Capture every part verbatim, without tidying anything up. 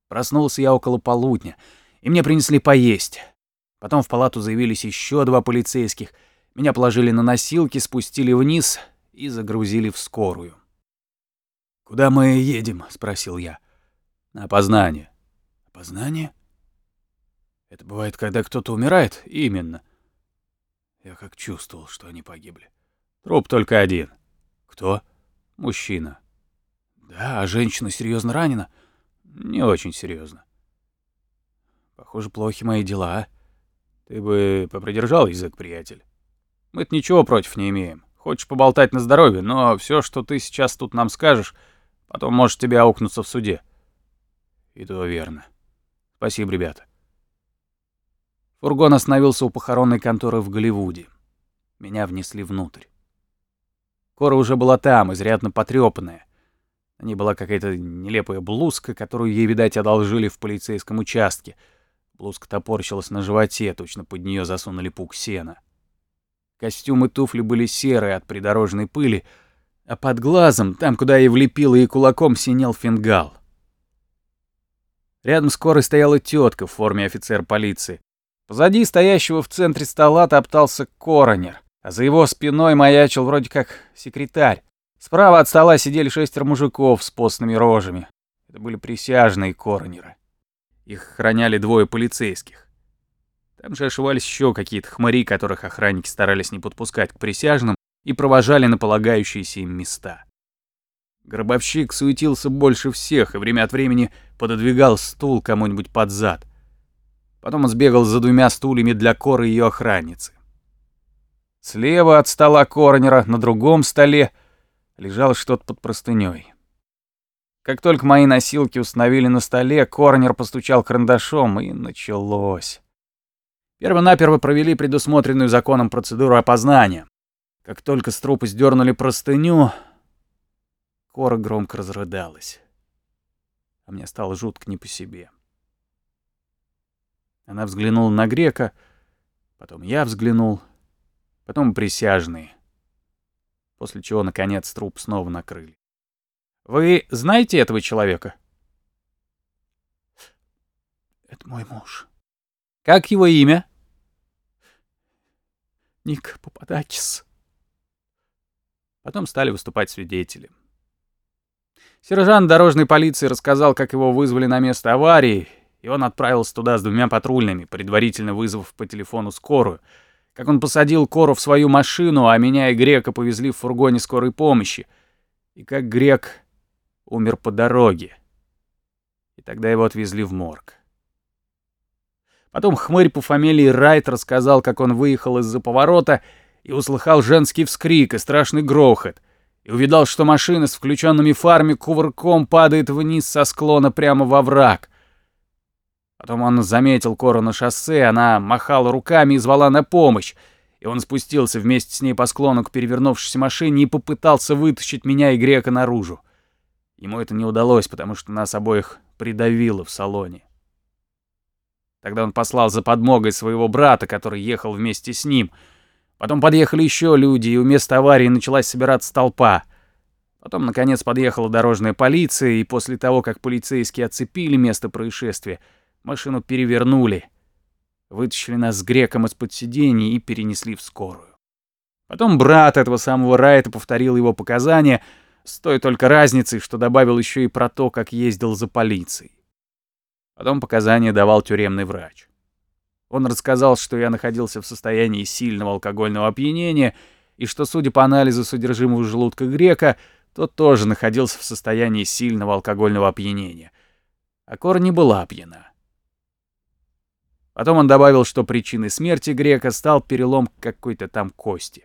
Проснулся я около полудня, и мне принесли поесть. Потом в палату заявились еще два полицейских. Меня положили на носилки, спустили вниз и загрузили в скорую. «Куда мы едем?» — спросил я. «На опознание». «Опознание? Это бывает, когда кто-то умирает?» «Именно». Я как чувствовал, что они погибли. Труп только один. «Кто?» «Мужчина». «Да, а женщина серьезно ранена?» «Не очень серьезно». «Похоже, плохи мои дела, а? Ты бы попридержал язык, приятель. Мы-то ничего против не имеем. Хочешь поболтать на здоровье, но все, что ты сейчас тут нам скажешь, потом может тебе аукнуться в суде». «И то верно. Спасибо, ребята». Фургон остановился у похоронной конторы в Голливуде. Меня внесли внутрь. Кора уже была там, изрядно потрёпанная. На ней была какая-то нелепая блузка, которую ей, видать, одолжили в полицейском участке. Блузка топорщилась на животе, точно под неё засунули пук сена. Костюм и туфли были серые от придорожной пыли, а под глазом, там, куда ей влепило и кулаком, синел фингал. Рядом с Корой стояла тётка в форме офицера полиции. Позади стоящего в центре стола топтался коронер, а за его спиной маячил вроде как секретарь. Справа от стола сидели шестеро мужиков с постными рожами. Это были присяжные коронеры. Их охраняли двое полицейских. Там же ошивались еще какие-то хмари, которых охранники старались не подпускать к присяжным и провожали на полагающиеся им места. Гробовщик суетился больше всех и время от времени пододвигал стул кому-нибудь под зад. Потом он сбегал за двумя стульями для Коры и ее охранницы. Слева от стола коронера на другом столе лежало что-то под простыней. Как только мои носилки установили на столе, коронер постучал карандашом, и началось. Первонаперво провели предусмотренную законом процедуру опознания. Как только с трупа сдернули простыню, Кора громко разрыдалась. А мне стало жутко не по себе. Она взглянула на Грека, потом я взглянул, потом присяжные. После чего, наконец, труп снова накрыли. «Вы знаете этого человека?» «Это мой муж». «Как его имя?» «Ник Пападакис». Потом стали выступать свидетели. Сержант дорожной полиции рассказал, как его вызвали на место аварии, и он отправился туда с двумя патрульными, предварительно вызвав по телефону скорую. Как он посадил Кору в свою машину, а меня и Грека повезли в фургоне скорой помощи. И как Грек умер по дороге. И тогда его отвезли в морг. Потом хмырь по фамилии Райт рассказал, как он выехал из-за поворота и услыхал женский вскрик и страшный грохот, и увидал, что машина с включенными фарами кувырком падает вниз со склона прямо во враг. Потом он заметил Кору на шоссе, она махала руками и звала на помощь, и он спустился вместе с ней по склону к перевернувшейся машине и попытался вытащить меня и Грека наружу. Ему это не удалось, потому что нас обоих придавило в салоне. Тогда он послал за подмогой своего брата, который ехал вместе с ним. Потом подъехали еще люди, и у места аварии началась собираться толпа. Потом, наконец, подъехала дорожная полиция, и после того, как полицейские оцепили место происшествия, машину перевернули, вытащили нас с Греком из-под сидений и перенесли в скорую. Потом брат этого самого Райта повторил его показания, с той только разницей, что добавил еще и про то, как ездил за полицией. Потом показания давал тюремный врач. Он рассказал, что я находился в состоянии сильного алкогольного опьянения, и что, судя по анализу содержимого желудка Грека, тот тоже находился в состоянии сильного алкогольного опьянения. А Кора не была пьяна. Потом он добавил, что причиной смерти Грека стал перелом какой-то там кости.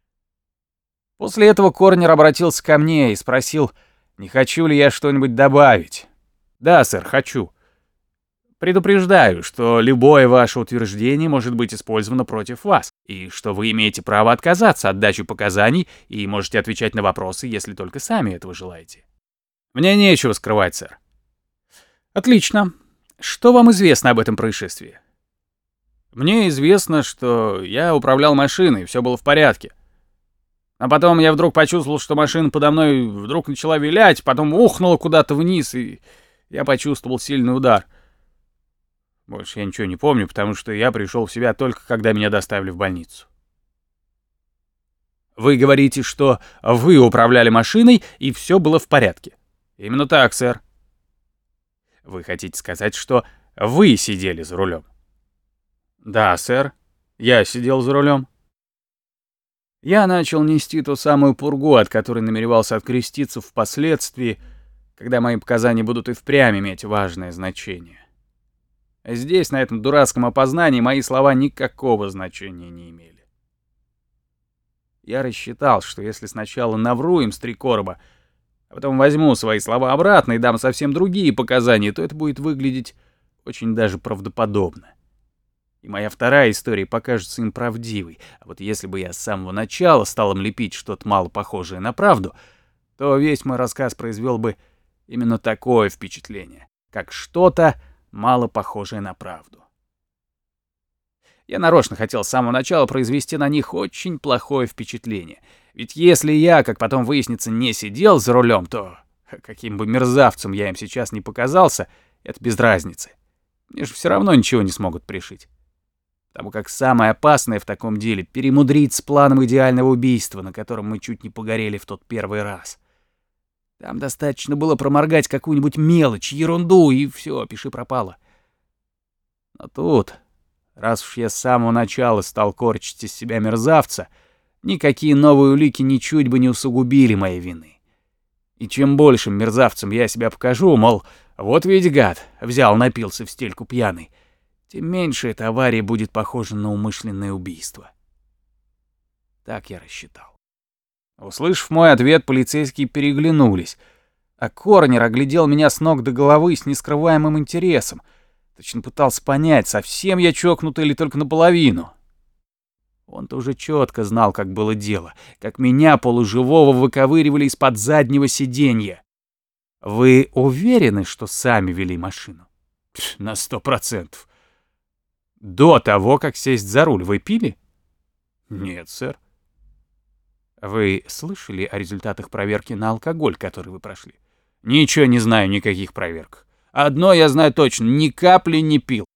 После этого коронер обратился ко мне и спросил, не хочу ли я что-нибудь добавить. «Да, сэр, хочу. Предупреждаю, что любое ваше утверждение может быть использовано против вас, и что вы имеете право отказаться от дачи показаний и можете отвечать на вопросы, если только сами этого желаете». «Мне нечего скрывать, сэр». «Отлично. Что вам известно об этом происшествии?» «Мне известно, что я управлял машиной, все было в порядке. А потом я вдруг почувствовал, что машина подо мной вдруг начала вилять, потом ухнула куда-то вниз, и я почувствовал сильный удар. Больше я ничего не помню, потому что я пришел в себя только когда меня доставили в больницу. Вы говорите, что вы управляли машиной, и все было в порядке. Именно так, сэр. Вы хотите сказать, что вы сидели за рулем? Да, сэр. Я сидел за рулем. Я начал нести ту самую пургу, от которой намеревался откреститься впоследствии, когда мои показания будут и впрямь иметь важное значение. Здесь, на этом дурацком опознании, мои слова никакого значения не имели. Я рассчитал, что если сначала навру им с три короба, а потом возьму свои слова обратно и дам совсем другие показания, то это будет выглядеть очень даже правдоподобно. И моя вторая история покажется им правдивой. А вот если бы я с самого начала стал им лепить что-то мало похожее на правду, то весь мой рассказ произвел бы именно такое впечатление, как что-то мало похожее на правду. Я нарочно хотел с самого начала произвести на них очень плохое впечатление. Ведь если я, как потом выяснится, не сидел за рулем, то каким бы мерзавцем я им сейчас не показался, это без разницы. Мне же все равно ничего не смогут пришить. Потому как самое опасное в таком деле — перемудрить с планом идеального убийства, на котором мы чуть не погорели в тот первый раз. Там достаточно было проморгать какую-нибудь мелочь, ерунду, и все, пиши пропало. Но тут, раз уж я с самого начала стал корчить из себя мерзавца, никакие новые улики ничуть бы не усугубили моей вины. И чем большим мерзавцем я себя покажу, мол, вот ведь гад, взял, напился в стельку пьяный, тем меньше эта авария будет похожа на умышленное убийство. Так я рассчитал. Услышав мой ответ, полицейские переглянулись, а Коронер оглядел меня с ног до головы с нескрываемым интересом. Точно пытался понять, совсем я чокнутый или только наполовину. Он-то уже четко знал, как было дело, как меня полуживого выковыривали из-под заднего сиденья. «Вы уверены, что сами вели машину?» «На сто процентов». «До того, как сесть за руль, вы пили?» «Нет, сэр». «Вы слышали о результатах проверки на алкоголь, который вы прошли?» «Ничего не знаю, никаких проверок. Одно я знаю точно, ни капли не пил».